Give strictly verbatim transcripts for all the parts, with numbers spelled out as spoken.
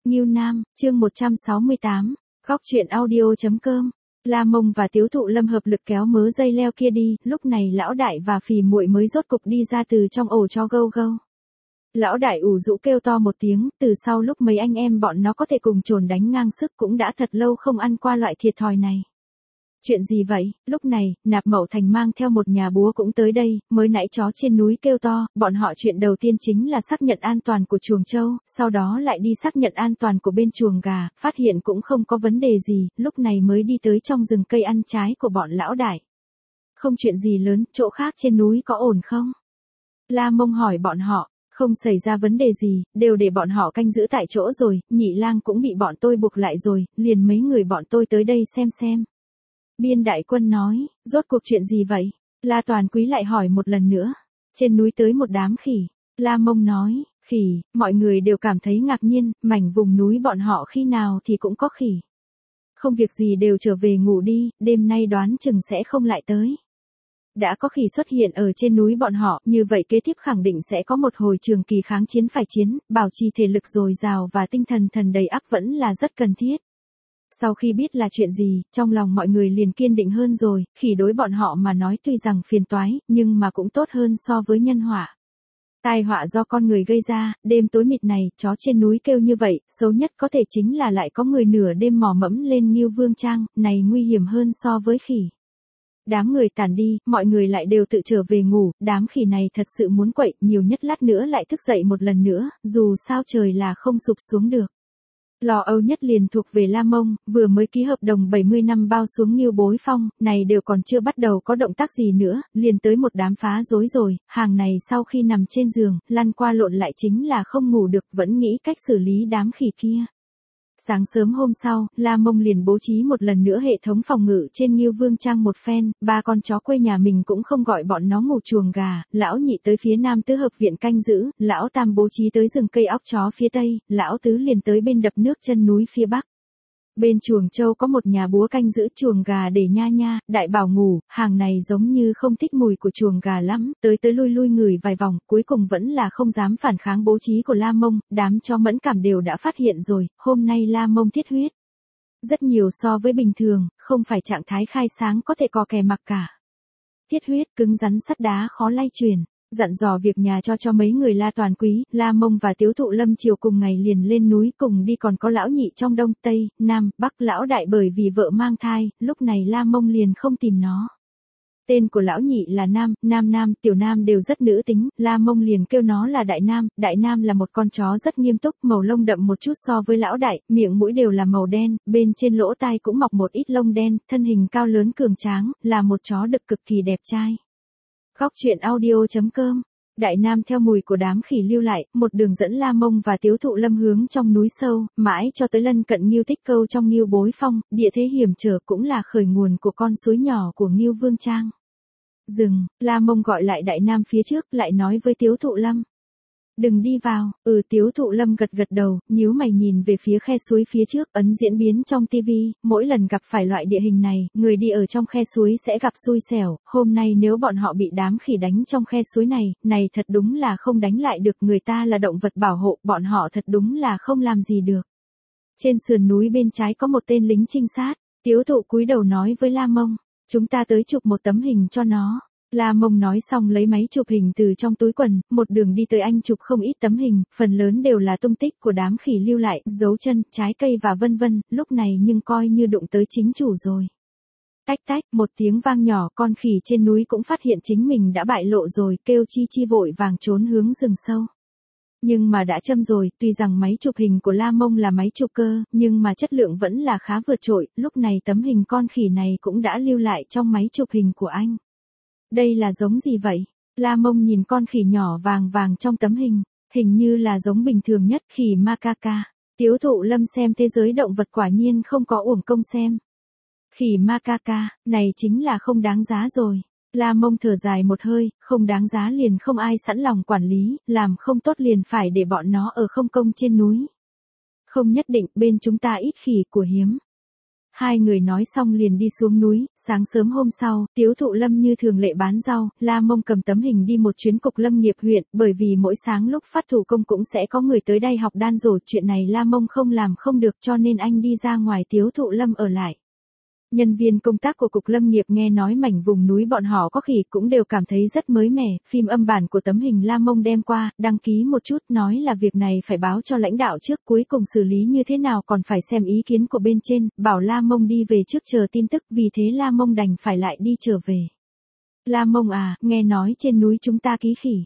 Ngưu Nam, chương một trăm sáu mươi tám, góc truyện audio.com. La Mông và Tiếu Thụ Lâm hợp lực kéo mớ dây leo kia đi, lúc này lão đại và phì muội mới rốt cục đi ra từ trong ổ cho gâu gâu. Lão đại ủ rũ kêu to một tiếng, từ sau lúc mấy anh em bọn nó có thể cùng trồn đánh ngang sức cũng đã thật lâu không ăn qua loại thiệt thòi này. Chuyện gì vậy? Lúc này, Nạp Mậu Thành mang theo một nhà búa cũng tới đây, mới nãy chó trên núi kêu to, bọn họ chuyện đầu tiên chính là xác nhận an toàn của chuồng trâu, sau đó lại đi xác nhận an toàn của bên chuồng gà, phát hiện cũng không có vấn đề gì, lúc này mới đi tới trong rừng cây ăn trái của bọn lão đại. Không chuyện gì lớn, chỗ khác trên núi có ổn không? La Mông hỏi bọn họ. Không xảy ra vấn đề gì, đều để bọn họ canh giữ tại chỗ rồi, Nhị Lang cũng bị bọn tôi buộc lại rồi, liền mấy người bọn tôi tới đây xem xem. Biên đại quân nói, rốt cuộc chuyện gì vậy? La Toàn Quý lại hỏi một lần nữa. Trên núi tới một đám khỉ. La Mông nói, khỉ, mọi người đều cảm thấy ngạc nhiên, mảnh vùng núi bọn họ khi nào thì cũng có khỉ. Không việc gì đều trở về ngủ đi, đêm nay đoán chừng sẽ không lại tới. Đã có khỉ xuất hiện ở trên núi bọn họ, như vậy kế tiếp khẳng định sẽ có một hồi trường kỳ kháng chiến phải chiến, bảo trì thể lực dồi dào và tinh thần thần đầy ắp vẫn là rất cần thiết. Sau khi biết là chuyện gì, trong lòng mọi người liền kiên định hơn rồi, khỉ đối bọn họ mà nói tuy rằng phiền toái, nhưng mà cũng tốt hơn so với nhân họa. Tai họa do con người gây ra, đêm tối mịt này, chó trên núi kêu như vậy, xấu nhất có thể chính là lại có người nửa đêm mò mẫm lên Ngưu Vương Trang, này nguy hiểm hơn so với khỉ. Đám người tản đi, mọi người lại đều tự trở về ngủ, đám khỉ này thật sự muốn quậy, nhiều nhất lát nữa lại thức dậy một lần nữa, dù sao trời là không sụp xuống được. Lo âu nhất liền thuộc về La Mông, vừa mới ký hợp đồng bảy mươi năm bao xuống Ngưu Bối Phong, này đều còn chưa bắt đầu có động tác gì nữa, liền tới một đám phá rối rồi, hàng này sau khi nằm trên giường, lăn qua lộn lại chính là không ngủ được, vẫn nghĩ cách xử lý đám khỉ kia. Sáng sớm hôm sau, La Mông liền bố trí một lần nữa hệ thống phòng ngự trên Ngưu Vương Trang một phen, ba con chó quê nhà mình cũng không gọi bọn nó ngủ chuồng gà, lão nhị tới phía nam tứ hợp viện canh giữ, lão tam bố trí tới rừng cây óc chó phía tây, lão tứ liền tới bên đập nước chân núi phía bắc. Bên chuồng trâu có một nhà búa canh giữ chuồng gà để nha nha, đại bảo ngủ, hàng này giống như không thích mùi của chuồng gà lắm, tới tới lui lui ngửi vài vòng, cuối cùng vẫn là không dám phản kháng bố trí của La Mông, đám chó mẫn cảm đều đã phát hiện rồi, hôm nay La Mông thiết huyết. Rất nhiều so với bình thường, không phải trạng thái khai sáng có thể cò kè mặc cả. Thiết huyết cứng rắn sắt đá khó lay chuyển. Dặn dò việc nhà cho cho mấy người La Toàn Quý, La Mông và Tiếu Thụ Lâm chiều cùng ngày liền lên núi cùng đi, còn có lão nhị trong đông, tây, nam, bắc, lão đại bởi vì vợ mang thai, lúc này La Mông liền không tìm nó. Tên của lão nhị là Nam, Nam Nam, Tiểu Nam đều rất nữ tính, La Mông liền kêu nó là Đại Nam, Đại Nam là một con chó rất nghiêm túc, màu lông đậm một chút so với lão đại, miệng mũi đều là màu đen, bên trên lỗ tai cũng mọc một ít lông đen, thân hình cao lớn cường tráng, là một chó đực cực kỳ đẹp trai. Góc truyện audio.com. Đại Nam theo mùi của đám khỉ lưu lại, một đường dẫn La Mông và Tiếu Thụ Lâm hướng trong núi sâu, mãi cho tới lân cận Ngưu Tích Câu trong Ngưu Bối Phong, địa thế hiểm trở cũng là khởi nguồn của con suối nhỏ của Ngưu Vương Trang. Dừng, La Mông gọi lại Đại Nam phía trước, lại nói với Tiếu Thụ Lâm. Đừng đi vào, ừ Tiếu Thụ Lâm gật gật đầu, nhíu mày nhìn về phía khe suối phía trước, ấn diễn biến trong tivi, mỗi lần gặp phải loại địa hình này, người đi ở trong khe suối sẽ gặp xui xẻo, hôm nay nếu bọn họ bị đám khỉ đánh trong khe suối này, này thật đúng là không đánh lại được, người ta là động vật bảo hộ, bọn họ thật đúng là không làm gì được. Trên sườn núi bên trái có một tên lính trinh sát, Tiếu Thụ cúi đầu nói với La Mông, chúng ta tới chụp một tấm hình cho nó. La Mông nói xong lấy máy chụp hình từ trong túi quần, một đường đi tới anh chụp không ít tấm hình, phần lớn đều là tung tích của đám khỉ lưu lại, dấu chân, trái cây và vân vân, lúc này nhưng coi như đụng tới chính chủ rồi. Tách tách, một tiếng vang nhỏ, con khỉ trên núi cũng phát hiện chính mình đã bại lộ rồi, kêu chi chi vội vàng trốn hướng rừng sâu. Nhưng mà đã châm rồi, tuy rằng máy chụp hình của La Mông là máy chụp cơ, nhưng mà chất lượng vẫn là khá vượt trội, lúc này tấm hình con khỉ này cũng đã lưu lại trong máy chụp hình của anh. Đây là giống gì vậy? La Mông nhìn con khỉ nhỏ vàng vàng trong tấm hình, hình như là giống bình thường nhất, khỉ macaca. Tiếu Thụ Lâm xem thế giới động vật quả nhiên không có uổng công xem. Khỉ macaca, này chính là không đáng giá rồi. La Mông thở dài một hơi, không đáng giá liền không ai sẵn lòng quản lý, làm không tốt liền phải để bọn nó ở không công trên núi. Không nhất định, bên chúng ta ít khỉ của hiếm. Hai người nói xong liền đi xuống núi, sáng sớm hôm sau, Tiếu Thụ Lâm như thường lệ bán rau, La Mông cầm tấm hình đi một chuyến cục lâm nghiệp huyện, bởi vì mỗi sáng lúc phát thủ công cũng sẽ có người tới đây học đan rổ, chuyện này La Mông không làm không được cho nên anh đi ra ngoài, Tiếu Thụ Lâm ở lại. Nhân viên công tác của Cục Lâm nghiệp nghe nói mảnh vùng núi bọn họ có khỉ cũng đều cảm thấy rất mới mẻ, phim âm bản của tấm hình La Mông đem qua, đăng ký một chút, nói là việc này phải báo cho lãnh đạo trước, cuối cùng xử lý như thế nào còn phải xem ý kiến của bên trên, bảo La Mông đi về trước chờ tin tức, vì thế La Mông đành phải lại đi trở về. La Mông à, nghe nói trên núi chúng ta ký khỉ.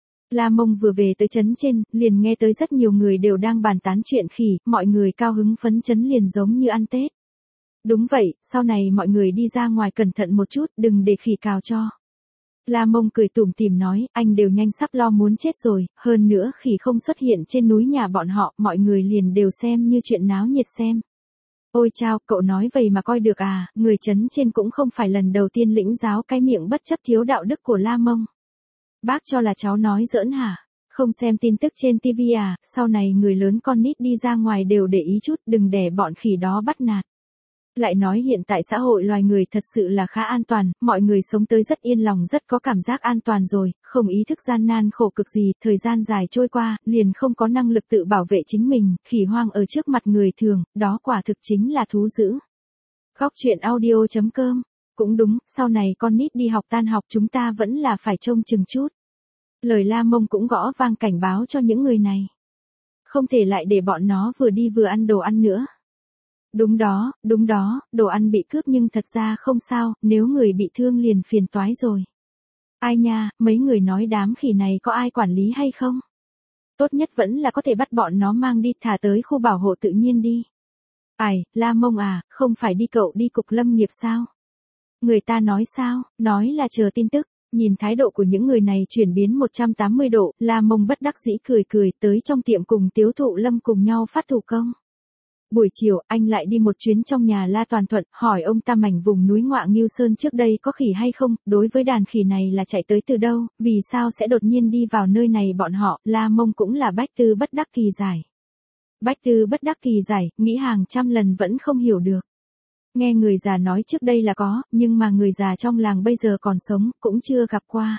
La Mông vừa về tới trấn trên, liền nghe tới rất nhiều người đều đang bàn tán chuyện khỉ, mọi người cao hứng phấn chấn liền giống như ăn Tết. Đúng vậy, sau này mọi người đi ra ngoài cẩn thận một chút, đừng để khỉ cào cho. La Mông cười tủm tỉm nói, anh đều nhanh sắp lo muốn chết rồi, hơn nữa khỉ không xuất hiện trên núi nhà bọn họ, mọi người liền đều xem như chuyện náo nhiệt xem. Ôi chao, cậu nói vậy mà coi được à, người trấn trên cũng không phải lần đầu tiên lĩnh giáo cái miệng bất chấp thiếu đạo đức của La Mông. Bác cho là cháu nói giỡn hả? Không xem tin tức trên tivi à, sau này người lớn con nít đi ra ngoài đều để ý chút, đừng để bọn khỉ đó bắt nạt. Lại nói hiện tại xã hội loài người thật sự là khá an toàn, mọi người sống tới rất yên lòng, rất có cảm giác an toàn rồi, không ý thức gian nan khổ cực gì, thời gian dài trôi qua, liền không có năng lực tự bảo vệ chính mình, khỉ hoang ở trước mặt người thường, đó quả thực chính là thú dữ. Góc truyện audio chấm com. Cũng đúng, sau này con nít đi học tan học chúng ta vẫn là phải trông chừng chút. Lời La Mông cũng gõ vang cảnh báo cho những người này. Không thể lại để bọn nó vừa đi vừa ăn đồ ăn nữa. Đúng đó, đúng đó, đồ ăn bị cướp nhưng thật ra không sao, nếu người bị thương liền phiền toái rồi. Ai nha, mấy người nói đám khỉ này có ai quản lý hay không? Tốt nhất vẫn là có thể bắt bọn nó mang đi thả tới khu bảo hộ tự nhiên đi. Ai, La Mông à, không phải đi cậu đi cục lâm nghiệp sao? Người ta nói sao, nói là chờ tin tức. Nhìn thái độ của những người này chuyển biến một trăm tám mươi độ, La Mông bất đắc dĩ cười cười tới trong tiệm cùng Tiếu Thụ Lâm cùng nhau phát thủ công. Buổi chiều, anh lại đi một chuyến trong nhà La Toàn Thuận, hỏi ông ta mảnh vùng núi Ngoạ Nghiêu Sơn trước đây có khỉ hay không, đối với đàn khỉ này là chạy tới từ đâu, vì sao sẽ đột nhiên đi vào nơi này bọn họ, La Mông cũng là bách tư bất đắc kỳ giải. Bách tư bất đắc kỳ giải, nghĩ hàng trăm lần vẫn không hiểu được. Nghe người già nói trước đây là có, nhưng mà người già trong làng bây giờ còn sống, cũng chưa gặp qua.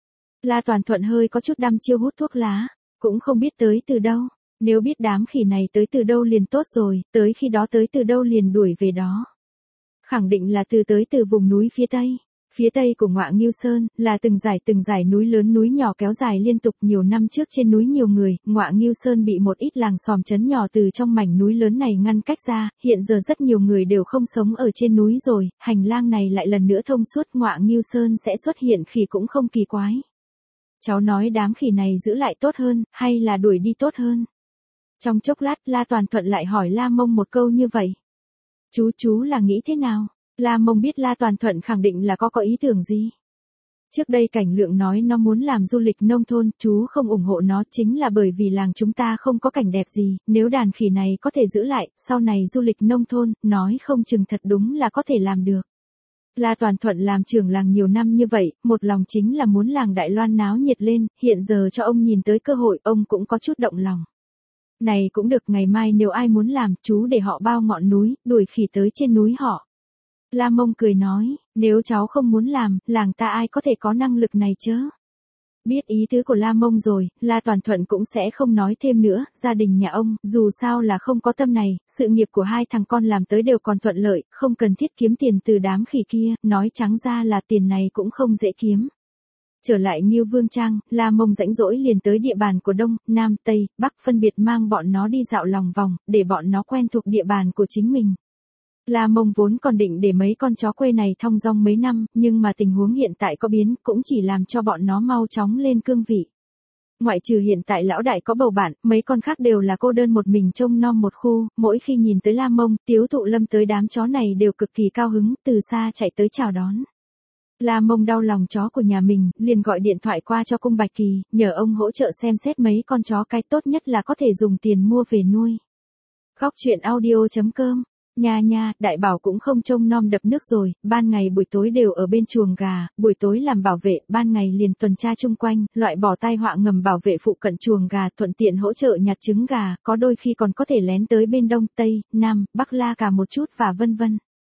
La Toàn Thuận hơi có chút đăm chiêu hút thuốc lá, cũng không biết tới từ đâu. Nếu biết đám khỉ này tới từ đâu liền tốt rồi, tới khi đó tới từ đâu liền đuổi về đó. Khẳng định là từ tới từ vùng núi phía Tây. Phía Tây của Ngoạ Nghiêu Sơn, là từng dải từng dải núi lớn núi nhỏ kéo dài liên tục nhiều năm trước trên núi nhiều người, Ngoạ Nghiêu Sơn bị một ít làng xóm trấn nhỏ từ trong mảnh núi lớn này ngăn cách ra, hiện giờ rất nhiều người đều không sống ở trên núi rồi, hành lang này lại lần nữa thông suốt, Ngoạ Nghiêu Sơn sẽ xuất hiện khỉ cũng không kỳ quái. Cháu nói đám khỉ này giữ lại tốt hơn, hay là đuổi đi tốt hơn? Trong chốc lát La Toàn Thuận lại hỏi La Mông một câu như vậy. Chú chú là nghĩ thế nào? La Mông biết La Toàn Thuận khẳng định là có có ý tưởng gì. Trước đây Cảnh Lượng nói nó muốn làm du lịch nông thôn, chú không ủng hộ nó chính là bởi vì làng chúng ta không có cảnh đẹp gì, nếu đàn khỉ này có thể giữ lại, sau này du lịch nông thôn, nói không chừng thật đúng là có thể làm được. La Toàn Thuận làm trưởng làng nhiều năm như vậy, một lòng chính là muốn làng Đại Loan náo nhiệt lên, hiện giờ cho ông nhìn tới cơ hội, ông cũng có chút động lòng. Này cũng được, ngày mai nếu ai muốn làm, chú để họ bao ngọn núi, đuổi khỉ tới trên núi họ. La Mông cười nói, nếu cháu không muốn làm, làng ta ai có thể có năng lực này chứ? Biết ý tứ của La Mông rồi, La Toàn Thuận cũng sẽ không nói thêm nữa, gia đình nhà ông, dù sao là không có tâm này, sự nghiệp của hai thằng con làm tới đều còn thuận lợi, không cần thiết kiếm tiền từ đám khỉ kia, nói trắng ra là tiền này cũng không dễ kiếm. Trở lại Nghiêu Vương Trang, La Mông rãnh rỗi liền tới địa bàn của Đông, Nam, Tây, Bắc phân biệt mang bọn nó đi dạo lòng vòng, để bọn nó quen thuộc địa bàn của chính mình. La Mông vốn còn định để mấy con chó quê này thong dong mấy năm, nhưng mà tình huống hiện tại có biến, cũng chỉ làm cho bọn nó mau chóng lên cương vị. Ngoại trừ hiện tại lão đại có bầu bạn, mấy con khác đều là cô đơn một mình trông nom một khu, mỗi khi nhìn tới La Mông, Tiếu Thụ Lâm tới đám chó này đều cực kỳ cao hứng, từ xa chạy tới chào đón. La Mông đau lòng chó của nhà mình, liền gọi điện thoại qua cho cung Bạch Kỳ, nhờ ông hỗ trợ xem xét mấy con chó cái tốt nhất là có thể dùng tiền mua về nuôi. Góc truyện audio chấm com. Nha nha, đại bảo cũng không trông nom đập nước rồi, ban ngày buổi tối đều ở bên chuồng gà, buổi tối làm bảo vệ, ban ngày liền tuần tra chung quanh, loại bỏ tai họa ngầm bảo vệ phụ cận chuồng gà, thuận tiện hỗ trợ nhặt trứng gà, có đôi khi còn có thể lén tới bên Đông, Tây, Nam, Bắc la cả một chút và vân vân.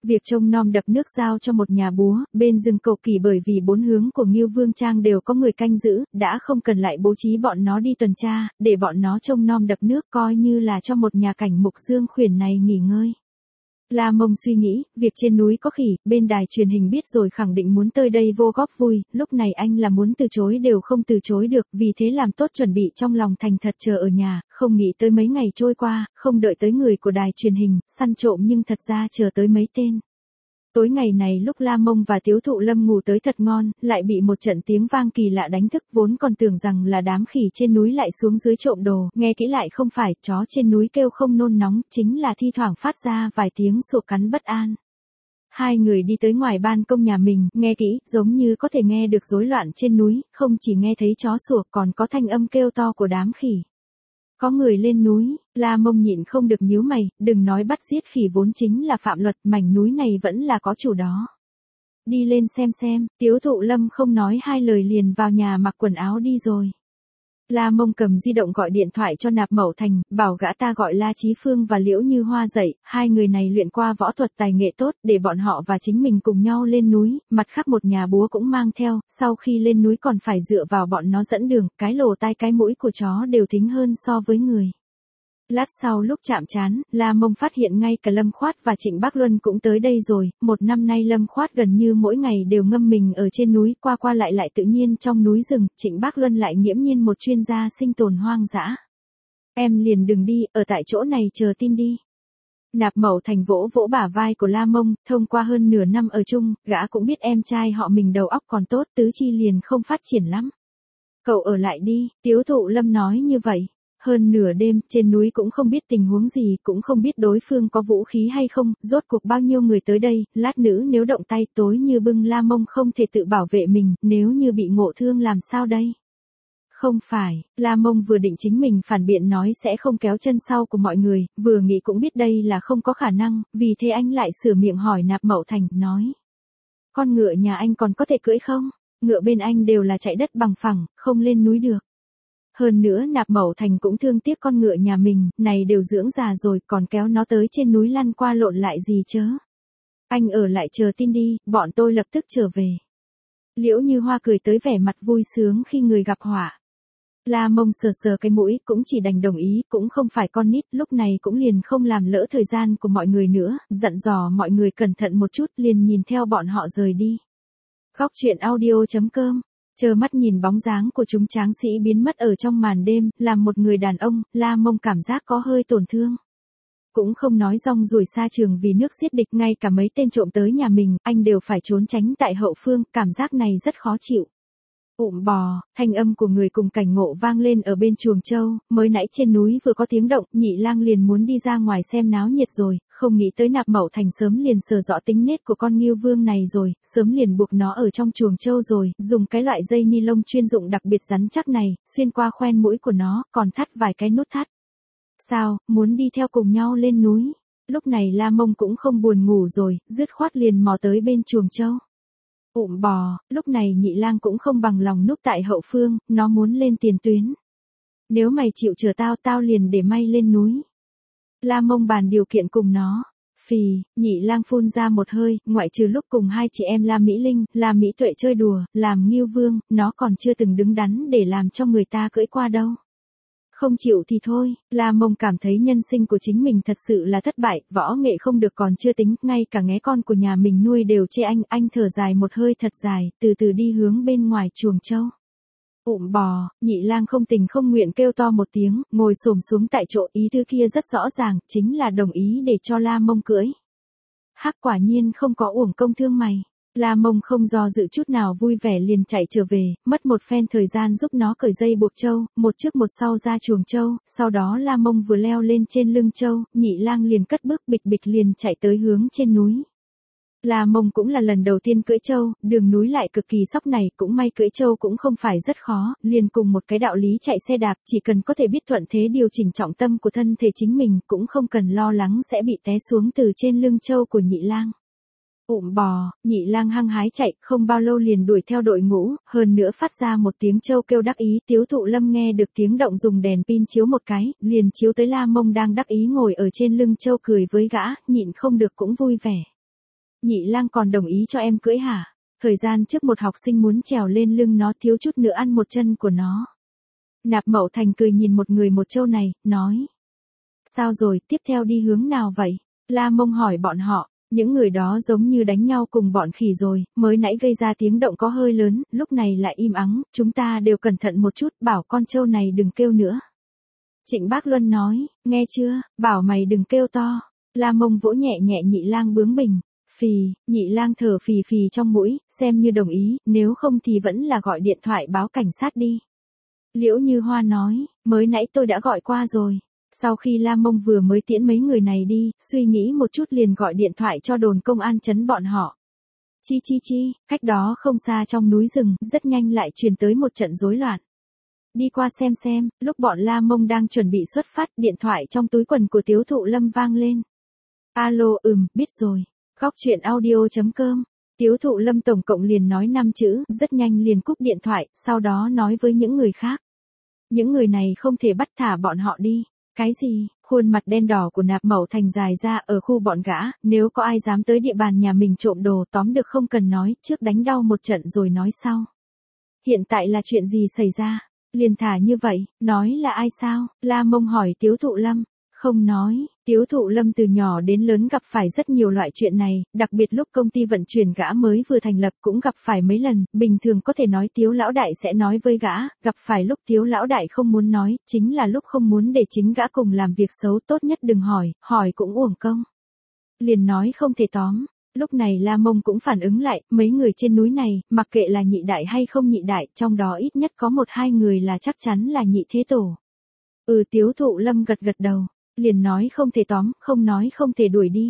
Việc trông nom đập nước giao cho một nhà búa, bên rừng cầu kỳ bởi vì bốn hướng của Ngưu Vương Trang đều có người canh giữ, đã không cần lại bố trí bọn nó đi tuần tra, để bọn nó trông nom đập nước coi như là cho một nhà cảnh mục Dương Khuyển này nghỉ ngơi. La Mông suy nghĩ, việc trên núi có khỉ, bên đài truyền hình biết rồi khẳng định muốn tới đây vô góp vui, lúc này anh là muốn từ chối đều không từ chối được, vì thế làm tốt chuẩn bị trong lòng thành thật chờ ở nhà, không nghĩ tới mấy ngày trôi qua, không đợi tới người của đài truyền hình, săn trộm nhưng thật ra chờ tới mấy tên. Tối ngày này lúc La Mông và Tiếu Thụ Lâm ngủ tới thật ngon, lại bị một trận tiếng vang kỳ lạ đánh thức, vốn còn tưởng rằng là đám khỉ trên núi lại xuống dưới trộm đồ, nghe kỹ lại không phải, chó trên núi kêu không nôn nóng, chính là thi thoảng phát ra vài tiếng sủa cắn bất an. Hai người đi tới ngoài ban công nhà mình, nghe kỹ, giống như có thể nghe được rối loạn trên núi, không chỉ nghe thấy chó sủa còn có thanh âm kêu to của đám khỉ. Có người lên núi, La Mông nhịn không được nhíu mày, đừng nói bắt giết khỉ vốn chính là phạm luật, mảnh núi này vẫn là có chủ đó. Đi lên xem xem, Tiếu Thụ Lâm không nói hai lời liền vào nhà mặc quần áo đi rồi. La Mông cầm di động gọi điện thoại cho Nạp Mậu Thành, bảo gã ta gọi La Chí Phương và Liễu Như Hoa dậy, hai người này luyện qua võ thuật tài nghệ tốt, để bọn họ và chính mình cùng nhau lên núi, mặt khác một nhà búa cũng mang theo, sau khi lên núi còn phải dựa vào bọn nó dẫn đường, cái lỗ tai cái mũi của chó đều thính hơn so với người. Lát sau lúc chạm trán, La Mông phát hiện ngay cả Lâm Khoát và Trịnh Bác Luân cũng tới đây rồi, một năm nay Lâm Khoát gần như mỗi ngày đều ngâm mình ở trên núi, qua qua lại lại tự nhiên trong núi rừng, Trịnh Bác Luân lại nghiễm nhiên một chuyên gia sinh tồn hoang dã. Em liền đừng đi, ở tại chỗ này chờ tin đi. Nạp Mậu Thành vỗ vỗ bả vai của La Mông, thông qua hơn nửa năm ở chung, gã cũng biết em trai họ mình đầu óc còn tốt, tứ chi liền không phát triển lắm. Cậu ở lại đi, Tiếu Thụ Lâm nói như vậy. Hơn nửa đêm, trên núi cũng không biết tình huống gì, cũng không biết đối phương có vũ khí hay không, rốt cuộc bao nhiêu người tới đây, lát nữ nếu động tay tối như bưng La Mông không thể tự bảo vệ mình, nếu như bị ngộ thương làm sao đây? Không phải, La Mông vừa định chính mình phản biện nói sẽ không kéo chân sau của mọi người, vừa nghĩ cũng biết đây là không có khả năng, vì thế anh lại sửa miệng hỏi Nạp Mậu Thành, nói. Con ngựa nhà anh còn có thể cưỡi không? Ngựa bên anh đều là chạy đất bằng phẳng, không lên núi được. Hơn nữa Nạp Mậu Thành cũng thương tiếc con ngựa nhà mình, này đều dưỡng già rồi, còn kéo nó tới trên núi lăn qua lộn lại gì chớ. Anh ở lại chờ tin đi, bọn tôi lập tức trở về. Liễu Như Hoa cười tới vẻ mặt vui sướng khi người gặp họa. La Mông sờ sờ cái mũi, cũng chỉ đành đồng ý, cũng không phải con nít, lúc này cũng liền không làm lỡ thời gian của mọi người nữa, dặn dò mọi người cẩn thận một chút, liền nhìn theo bọn họ rời đi. Góc truyện audio chấm com Chờ mắt nhìn bóng dáng của chúng tráng sĩ biến mất ở trong màn đêm, làm một người đàn ông, La Mông cảm giác có hơi tổn thương. Cũng không nói rong ruổi xa trường vì nước giết địch, ngay cả mấy tên trộm tới nhà mình, anh đều phải trốn tránh tại hậu phương, cảm giác này rất khó chịu. Ụm bò, thanh âm của người cùng cảnh ngộ vang lên ở bên chuồng trâu, mới nãy trên núi vừa có tiếng động, Nhị Lang liền muốn đi ra ngoài xem náo nhiệt rồi, không nghĩ tới Nạp Mậu Thành sớm liền sờ rõ tính nết của con Ngưu Vương này rồi, sớm liền buộc nó ở trong chuồng trâu rồi, dùng cái loại dây ni lông chuyên dụng đặc biệt rắn chắc này, xuyên qua khoen mũi của nó, còn thắt vài cái nút thắt. Sao, muốn đi theo cùng nhau lên núi? Lúc này La Mông cũng không buồn ngủ rồi, dứt khoát liền mò tới bên chuồng trâu. Ụm bò, lúc này Nhị Lang cũng không bằng lòng núp tại hậu phương, nó muốn lên tiền tuyến. Nếu mày chịu chờ tao, tao liền để may lên núi. La Mông bàn điều kiện cùng nó. Phì, Nhị Lang phun ra một hơi, ngoại trừ lúc cùng hai chị em La Mỹ Linh, La Mỹ Tuệ chơi đùa, làm Ngưu Vương, nó còn chưa từng đứng đắn để làm cho người ta cưỡi qua đâu. Không chịu thì thôi, La Mông cảm thấy nhân sinh của chính mình thật sự là thất bại, võ nghệ không được còn chưa tính, ngay cả nghé con của nhà mình nuôi đều chê anh, anh thở dài một hơi thật dài, từ từ đi hướng bên ngoài chuồng trâu. Ụm bò, Nhị Lang không tình không nguyện kêu to một tiếng, ngồi xổm xuống tại chỗ, ý tứ kia rất rõ ràng, chính là đồng ý để cho La Mông cưỡi. Hắc quả nhiên không có uổng công thương mày. La Mông không do dự chút nào vui vẻ liền chạy trở về, mất một phen thời gian giúp nó cởi dây buộc trâu, một trước một sau ra chuồng trâu, sau đó La Mông vừa leo lên trên lưng trâu, Nhị Lang liền cất bước bịch bịch liền chạy tới hướng trên núi. La Mông cũng là lần đầu tiên cưỡi trâu, đường núi lại cực kỳ sóc này, cũng may cưỡi trâu cũng không phải rất khó, liền cùng một cái đạo lý chạy xe đạp, chỉ cần có thể biết thuận thế điều chỉnh trọng tâm của thân thể chính mình, cũng không cần lo lắng sẽ bị té xuống từ trên lưng trâu của Nhị Lang. Ụm bò, Nhị Lang hăng hái chạy, không bao lâu liền đuổi theo đội ngũ, hơn nữa phát ra một tiếng trâu kêu đắc ý, Tiếu Thụ Lâm nghe được tiếng động dùng đèn pin chiếu một cái, liền chiếu tới La Mông đang đắc ý ngồi ở trên lưng trâu cười với gã, nhịn không được cũng vui vẻ. Nhị lang còn đồng ý cho em cưỡi hả? Thời gian trước một học sinh muốn trèo lên lưng nó thiếu chút nữa ăn một chân của nó. Nạp Mậu Thành cười nhìn một người một trâu này, nói. Sao rồi, tiếp theo đi hướng nào vậy? La Mông hỏi bọn họ, những người đó giống như đánh nhau cùng bọn khỉ rồi, mới nãy gây ra tiếng động có hơi lớn, lúc này lại im ắng, chúng ta đều cẩn thận một chút, bảo con trâu này đừng kêu nữa. Trịnh Bác Luân nói, nghe chưa, bảo mày đừng kêu to. La Mông vỗ nhẹ nhẹ nhị lang bướng bỉnh. Phì, nhị lang thở phì phì trong mũi, xem như đồng ý, nếu không thì vẫn là gọi điện thoại báo cảnh sát đi. Liễu Như Hoa nói, mới nãy tôi đã gọi qua rồi. Sau khi La Mông vừa mới tiễn mấy người này đi, suy nghĩ một chút liền gọi điện thoại cho đồn công an trấn bọn họ. Chi chi chi, cách đó không xa trong núi rừng, rất nhanh lại truyền tới một trận rối loạn. Đi qua xem xem, lúc bọn La Mông đang chuẩn bị xuất phát, điện thoại trong túi quần của Tiếu Thụ Lâm vang lên. Alo, ừm, biết rồi. Góc truyện audio chấm com. Tiếu Thụ Lâm tổng cộng liền nói năm chữ, rất nhanh liền cúp điện thoại, sau đó nói với những người khác. Những người này không thể bắt thả bọn họ đi. Cái gì? Khuôn mặt đen đỏ của Nạp Mậu Thành dài ra ở khu bọn gã, nếu có ai dám tới địa bàn nhà mình trộm đồ tóm được không cần nói, trước đánh đau một trận rồi nói sau. Hiện tại là chuyện gì xảy ra? Liền thả như vậy, nói là ai sao? La Mông hỏi Tiếu Thụ Lâm. Không nói, Tiếu Thụ Lâm từ nhỏ đến lớn gặp phải rất nhiều loại chuyện này, đặc biệt lúc công ty vận chuyển gã mới vừa thành lập cũng gặp phải mấy lần, bình thường có thể nói Tiếu Lão Đại sẽ nói với gã, gặp phải lúc Tiếu Lão Đại không muốn nói, chính là lúc không muốn để chính gã cùng làm việc xấu, tốt nhất đừng hỏi, hỏi cũng uổng công. Liền nói không thể tóm. Lúc này La Mông cũng phản ứng lại, mấy người trên núi này, mặc kệ là nhị đại hay không nhị đại, trong đó ít nhất có một hai người là chắc chắn là nhị thế tổ. Ừ, Tiếu Thụ Lâm gật gật đầu. Liền nói không thể tóm, không nói không thể đuổi đi.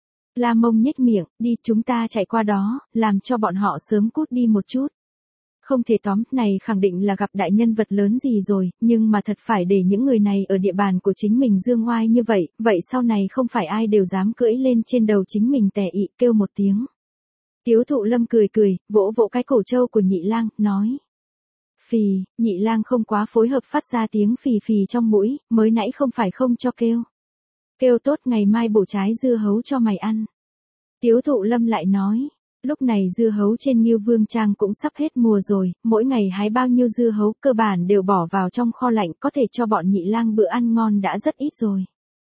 La Mông nhếch miệng, đi chúng ta chạy qua đó, làm cho bọn họ sớm cút đi một chút. Không thể tóm, này khẳng định là gặp đại nhân vật lớn gì rồi, nhưng mà thật phải để những người này ở địa bàn của chính mình dương oai như vậy, vậy sau này không phải ai đều dám cưỡi lên trên đầu chính mình tè ị kêu một tiếng. Tiếu Thụ Lâm cười cười, vỗ vỗ cái cổ trâu của nhị lang, nói. Phì, nhị lang không quá phối hợp phát ra tiếng phì phì trong mũi, mới nãy không phải không cho kêu. Kêu tốt ngày mai bổ trái dưa hấu cho mày ăn. Tiếu Thụ Lâm lại nói, lúc này dưa hấu trên Ngưu Vương Trang cũng sắp hết mùa rồi, mỗi ngày hái bao nhiêu dưa hấu cơ bản đều bỏ vào trong kho lạnh có thể cho bọn nhị lang bữa ăn ngon đã rất ít rồi.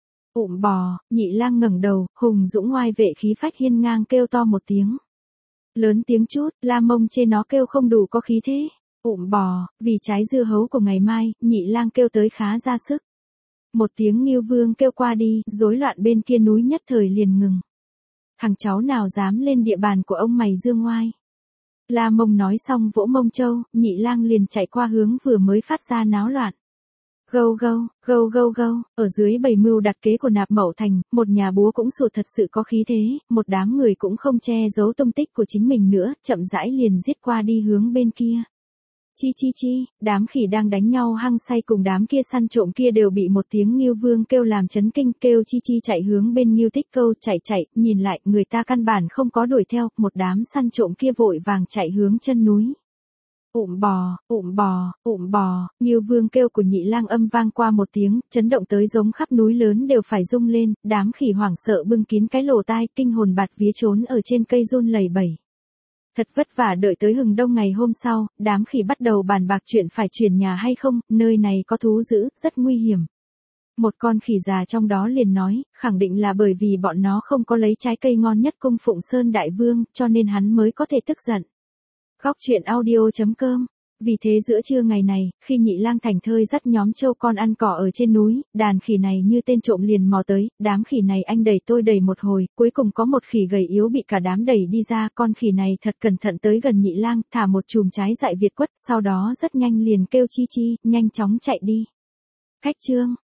Ụm bò, nhị lang ngẩng đầu, hùng dũng ngoai vệ khí phách hiên ngang kêu to một tiếng. Lớn tiếng chút, La Mông chê nó kêu không đủ có khí thế. Ụm bò, vì trái dưa hấu của ngày mai, nhị lang kêu tới khá ra sức. Một tiếng Ngưu Vương kêu qua đi, rối loạn bên kia núi nhất thời liền ngừng. Thằng cháu nào dám lên địa bàn của ông mày dương ngoai. La Mông nói xong vỗ mông trâu, nhị lang liền chạy qua hướng vừa mới phát ra náo loạn. Gâu gâu, gâu gâu gâu, ở dưới bầy mưu đặt kế của Nạp Mậu Thành, một nhà búa cũng sụt thật sự có khí thế, một đám người cũng không che giấu tung tích của chính mình nữa, chậm rãi liền giết qua đi hướng bên kia. Chi chi chi, đám khỉ đang đánh nhau hăng say cùng đám kia săn trộm kia đều bị một tiếng Ngưu Vương kêu làm chấn kinh, kêu chi chi chạy hướng bên Ngưu Tích Câu, chạy chạy, nhìn lại, người ta căn bản không có đuổi theo, một đám săn trộm kia vội vàng chạy hướng chân núi. Ụm bò, ụm bò, ụm bò, Ngưu Vương kêu của nhị lang âm vang qua một tiếng, chấn động tới giống khắp núi lớn đều phải rung lên, đám khỉ hoảng sợ bưng kín cái lỗ tai, kinh hồn bạt vía trốn ở trên cây run lẩy bẩy. Thật vất vả đợi tới hừng đông ngày hôm sau, đám khỉ bắt đầu bàn bạc chuyện phải chuyển nhà hay không, nơi này có thú dữ, rất nguy hiểm. Một con khỉ già trong đó liền nói, khẳng định là bởi vì bọn nó không có lấy trái cây ngon nhất cung phụng Sơn Đại Vương, cho nên hắn mới có thể tức giận. Góc truyện audio chấm com. Vì thế giữa trưa ngày này, khi nhị lang thành thơi dắt nhóm trâu con ăn cỏ ở trên núi, đàn khỉ này như tên trộm liền mò tới, đám khỉ này anh đẩy tôi đẩy một hồi, cuối cùng có một khỉ gầy yếu bị cả đám đẩy đi ra, con khỉ này thật cẩn thận tới gần nhị lang, thả một chùm trái dại Việt quất, sau đó rất nhanh liền kêu chi chi, nhanh chóng chạy đi. Cách chương